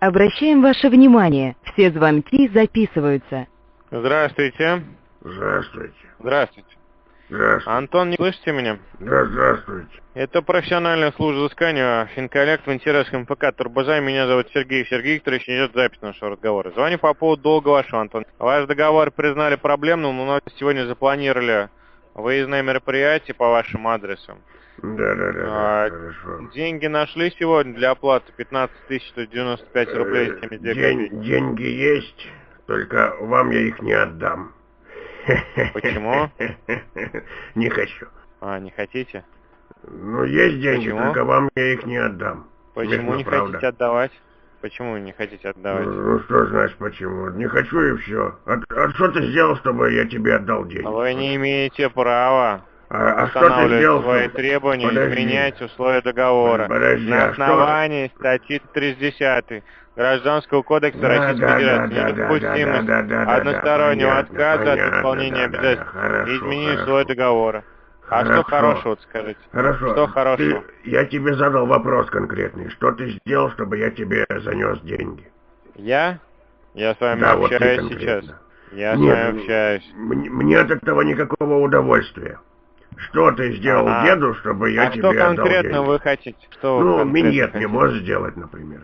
Обращаем ваше внимание, все звонки записываются. Здравствуйте. Здравствуйте. Здравствуйте. Здравствуйте. Антон, не слышите меня? Да, здравствуйте. Это профессиональная служба взыскания Финколлект в интересах МФК Турбозай. Меня зовут Сергей Викторович, идет запись нашего разговора. Звоню по поводу долга вашего, Антон. Ваш договор признали проблемным, но у нас сегодня запланировали выездное мероприятие по вашим адресам. Да, хорошо. Деньги нашли сегодня для оплаты 15 195 рублей 72 копейки. Деньги есть, только вам я их не отдам. Почему? Не хочу. Не хотите? Ну, есть деньги, Почему? только вам я их не отдам. Почему не хотите отдавать? Почему вы не хотите отдавать? Ну, что значит почему? Не хочу и все. А что ты сделал, чтобы я тебе отдал деньги? Вы не имеете права устанавливать свои требования, изменять условия договора. Подожди, на основании статьи 30 Гражданского кодекса Российской Федерации недопустимость одностороннего отказа от исполнения обязательств и изменения условий договора. А что хорошего, скажите? Хорошо. Что хорошего? Я тебе задал вопрос конкретный. Что ты сделал, чтобы я тебе занес деньги? Я? Я с вами общаюсь сейчас. Я с вами общаюсь. Мне от этого никакого удовольствия. Что ты сделал деду, чтобы я тебе отдал деньги? А что конкретно вы хотите? Ну, миньет не можешь сделать, например.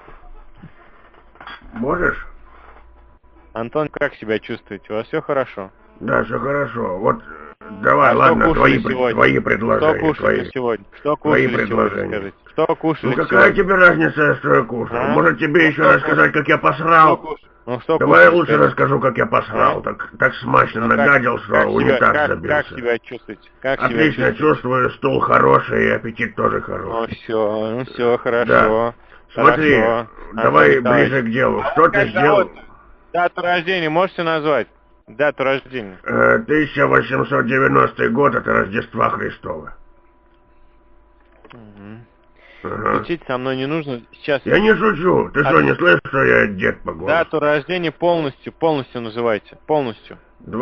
Можешь? Антон, как себя чувствуете? У вас все хорошо? Да, все хорошо. Вот, давай, ладно, твои предложения. Что кушали сегодня? Что кушали сегодня, скажите? Что кушали сегодня? Ну, какая тебе разница, что я кушал? Может, тебе еще рассказать, как я посрал? Давай лучше расскажу, как я посрал. Так смачно нагадил, что унитаз забился. Как себя чувствуете? Отлично чувствую, стул хороший и аппетит тоже хороший. Ну все, хорошо. Да. Смотри, давай ближе к делу. Что ты сделал? Дату рождения можете назвать? Дату рождения. 1890 год, это Рождества Христова. Шутить со мной не нужно. Сейчас. Я не шучу. Ты что, не слышишь, что я дед по голосу? Дату рождения полностью называйте. Полностью.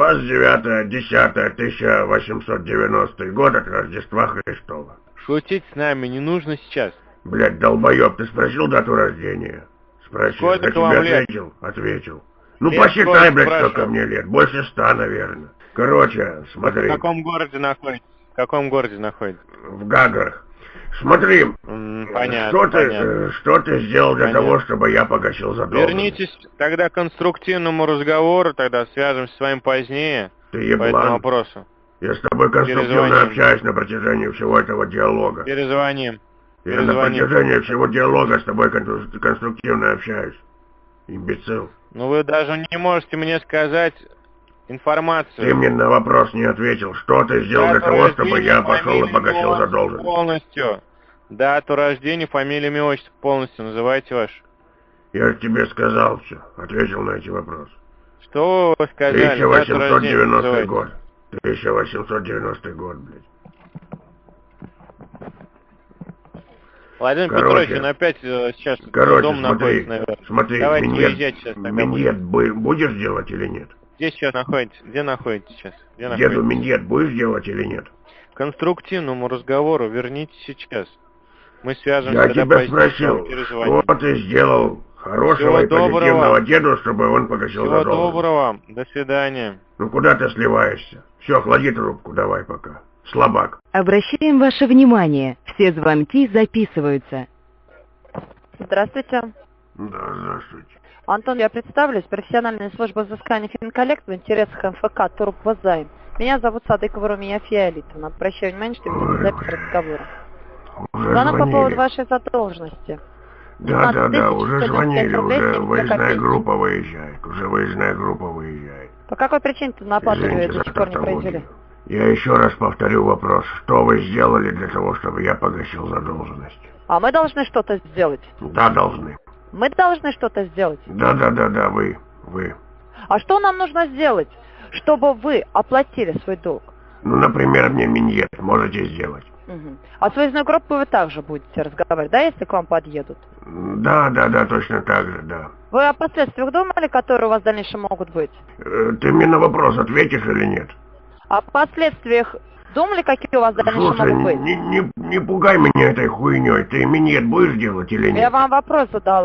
29.10.1890 год, это Рождества Христова. Шутить с нами не нужно сейчас. Блядь, долбоеб, ты спросил дату рождения? Спросил. Сколько вам лет? Ответил. Ну, посчитай, блядь, сколько мне лет. Больше 100, наверное. Короче, смотри. В каком городе находитесь? В Гаграх. Смотри, понятно. Что ты сделал для того, чтобы я погасил задолженность? Вернитесь тогда к конструктивному разговору, тогда свяжемся с вами позднее. Ты еблан. По этому вопросу. Я с тобой конструктивно общаюсь на протяжении всего этого диалога. Перезвоним. Я на протяжении всего диалога с тобой конструктивно общаюсь. Имбецил. Ну вы даже не можете мне сказать информацию. Ты мне на вопрос не ответил. Что ты сделал для того, чтобы я пошел и погасил задолженность? Полностью. Дату рождения, фамилию, имя, отчество полностью называйте ваш. Я же тебе сказал все. Ответил на эти вопросы. Что вы сказали? 1890 год. 1890 год, блядь. Владимир Петрович, он опять сейчас дом находится, наверное. Смотри, давайте выезжать сейчас. Миньет будешь делать или нет? Где сейчас находитесь? Где находитесь сейчас? Деду миньет будешь делать или нет? К конструктивному разговору вернитесь сейчас. Мы свяжемся. Я тебя спросил, что ты сделал хорошего и позитивного деду, чтобы он погасил задолженность. Всего доброго, до свидания. Ну куда ты сливаешься? Все, клади трубку, давай пока. Слабак. Обращаем ваше внимание, все звонки записываются. Здравствуйте. Да, здравствуйте. Антон, я представлюсь, профессиональная служба взыскания Финколлект в интересах МФК Турбозай. Меня зовут Садыкова Румия Фиолетовна. Обращаю внимание, что ведется запись разговора. Звонок по поводу вашей задолженности. Да, уже звонили, уже выездная группа выезжает. По какой причине ты на оплату до сих пор не произвели? Я еще раз повторю вопрос. Что вы сделали для того, чтобы я погасил задолженность? А мы должны что-то сделать? Да, должны. Мы должны что-то сделать? Да, вы. А что нам нужно сделать, чтобы вы оплатили свой долг? Ну, например, мне миньет можете сделать. Угу. А с выездной группой вы также будете разговаривать, да, если к вам подъедут? Да, точно так же, да. Вы о последствиях думали, которые у вас в дальнейшем могут быть? Ты мне на вопрос ответишь или нет? О последствиях думали, какие у вас в дальнейшем могут быть? Не пугай меня этой хуйней. Ты миньет будешь делать или нет? Я вам вопрос задала.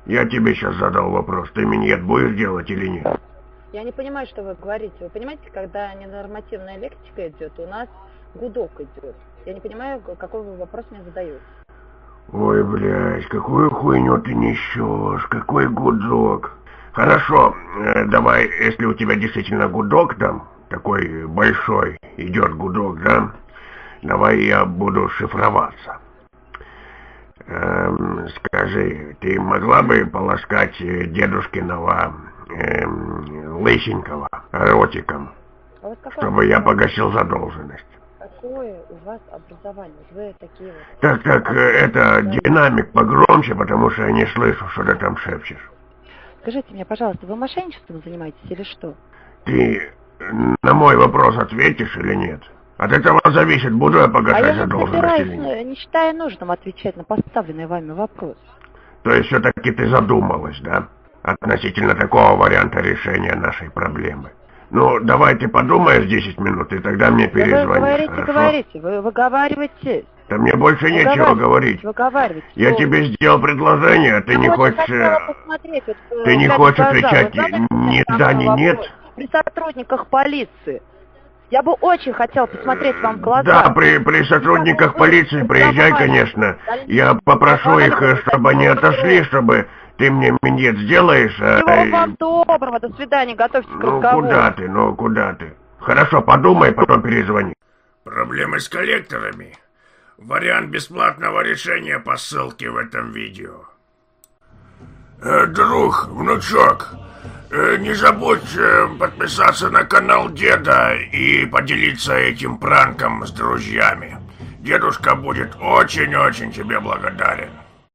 Я тебе сейчас задал вопрос, ты миньет будешь делать или нет? Я не понимаю, что вы говорите. Вы понимаете, когда ненормативная лексика идет, у нас гудок идет. Я не понимаю, какой вы вопрос мне задаете. Ой, блядь, какую хуйню ты несешь, какой гудок. Хорошо, давай, если у тебя действительно гудок там, такой большой, идет гудок, да? Давай я буду шифроваться. Скажи, ты могла бы полоскать дедушкиного лысенького ротиком, чтобы я погасил задолженность? Какое у вас образование? Вы такие вот... Так, это динамик погромче, потому что я не слышу, что ты там шепчешь. Скажите мне, пожалуйста, вы мошенничеством занимаетесь или что? Ты на мой вопрос ответишь или нет? От этого зависит, буду я погашать задолженность или нет. Я не считаю нужным отвечать на поставленный вами вопрос. То есть все-таки ты задумалась, да? Относительно такого варианта решения нашей проблемы. Ну, давай ты подумаешь 10 минут, и тогда мне перезвонишь, вы говорите, вы выговариваете. Да мне больше нечего говорить. Я тебе сделал предложение, а ты не хочешь... Ты не хочешь отвечать ни да, ни нет? При сотрудниках полиции. Я бы очень хотел посмотреть вам в глаза. Да, при сотрудниках полиции приезжай, конечно. Я попрошу их, чтобы они отошли, чтобы ты мне миньет сделаешь. Всего вам доброго, до свидания, готовьтесь к разговору. Куда ты? Хорошо, подумай, потом перезвони. Проблемы с коллекторами? Вариант бесплатного решения по ссылке в этом видео. Друг, внучок, не забудь подписаться на канал деда и поделиться этим пранком с друзьями. Дедушка будет очень-очень тебе благодарен.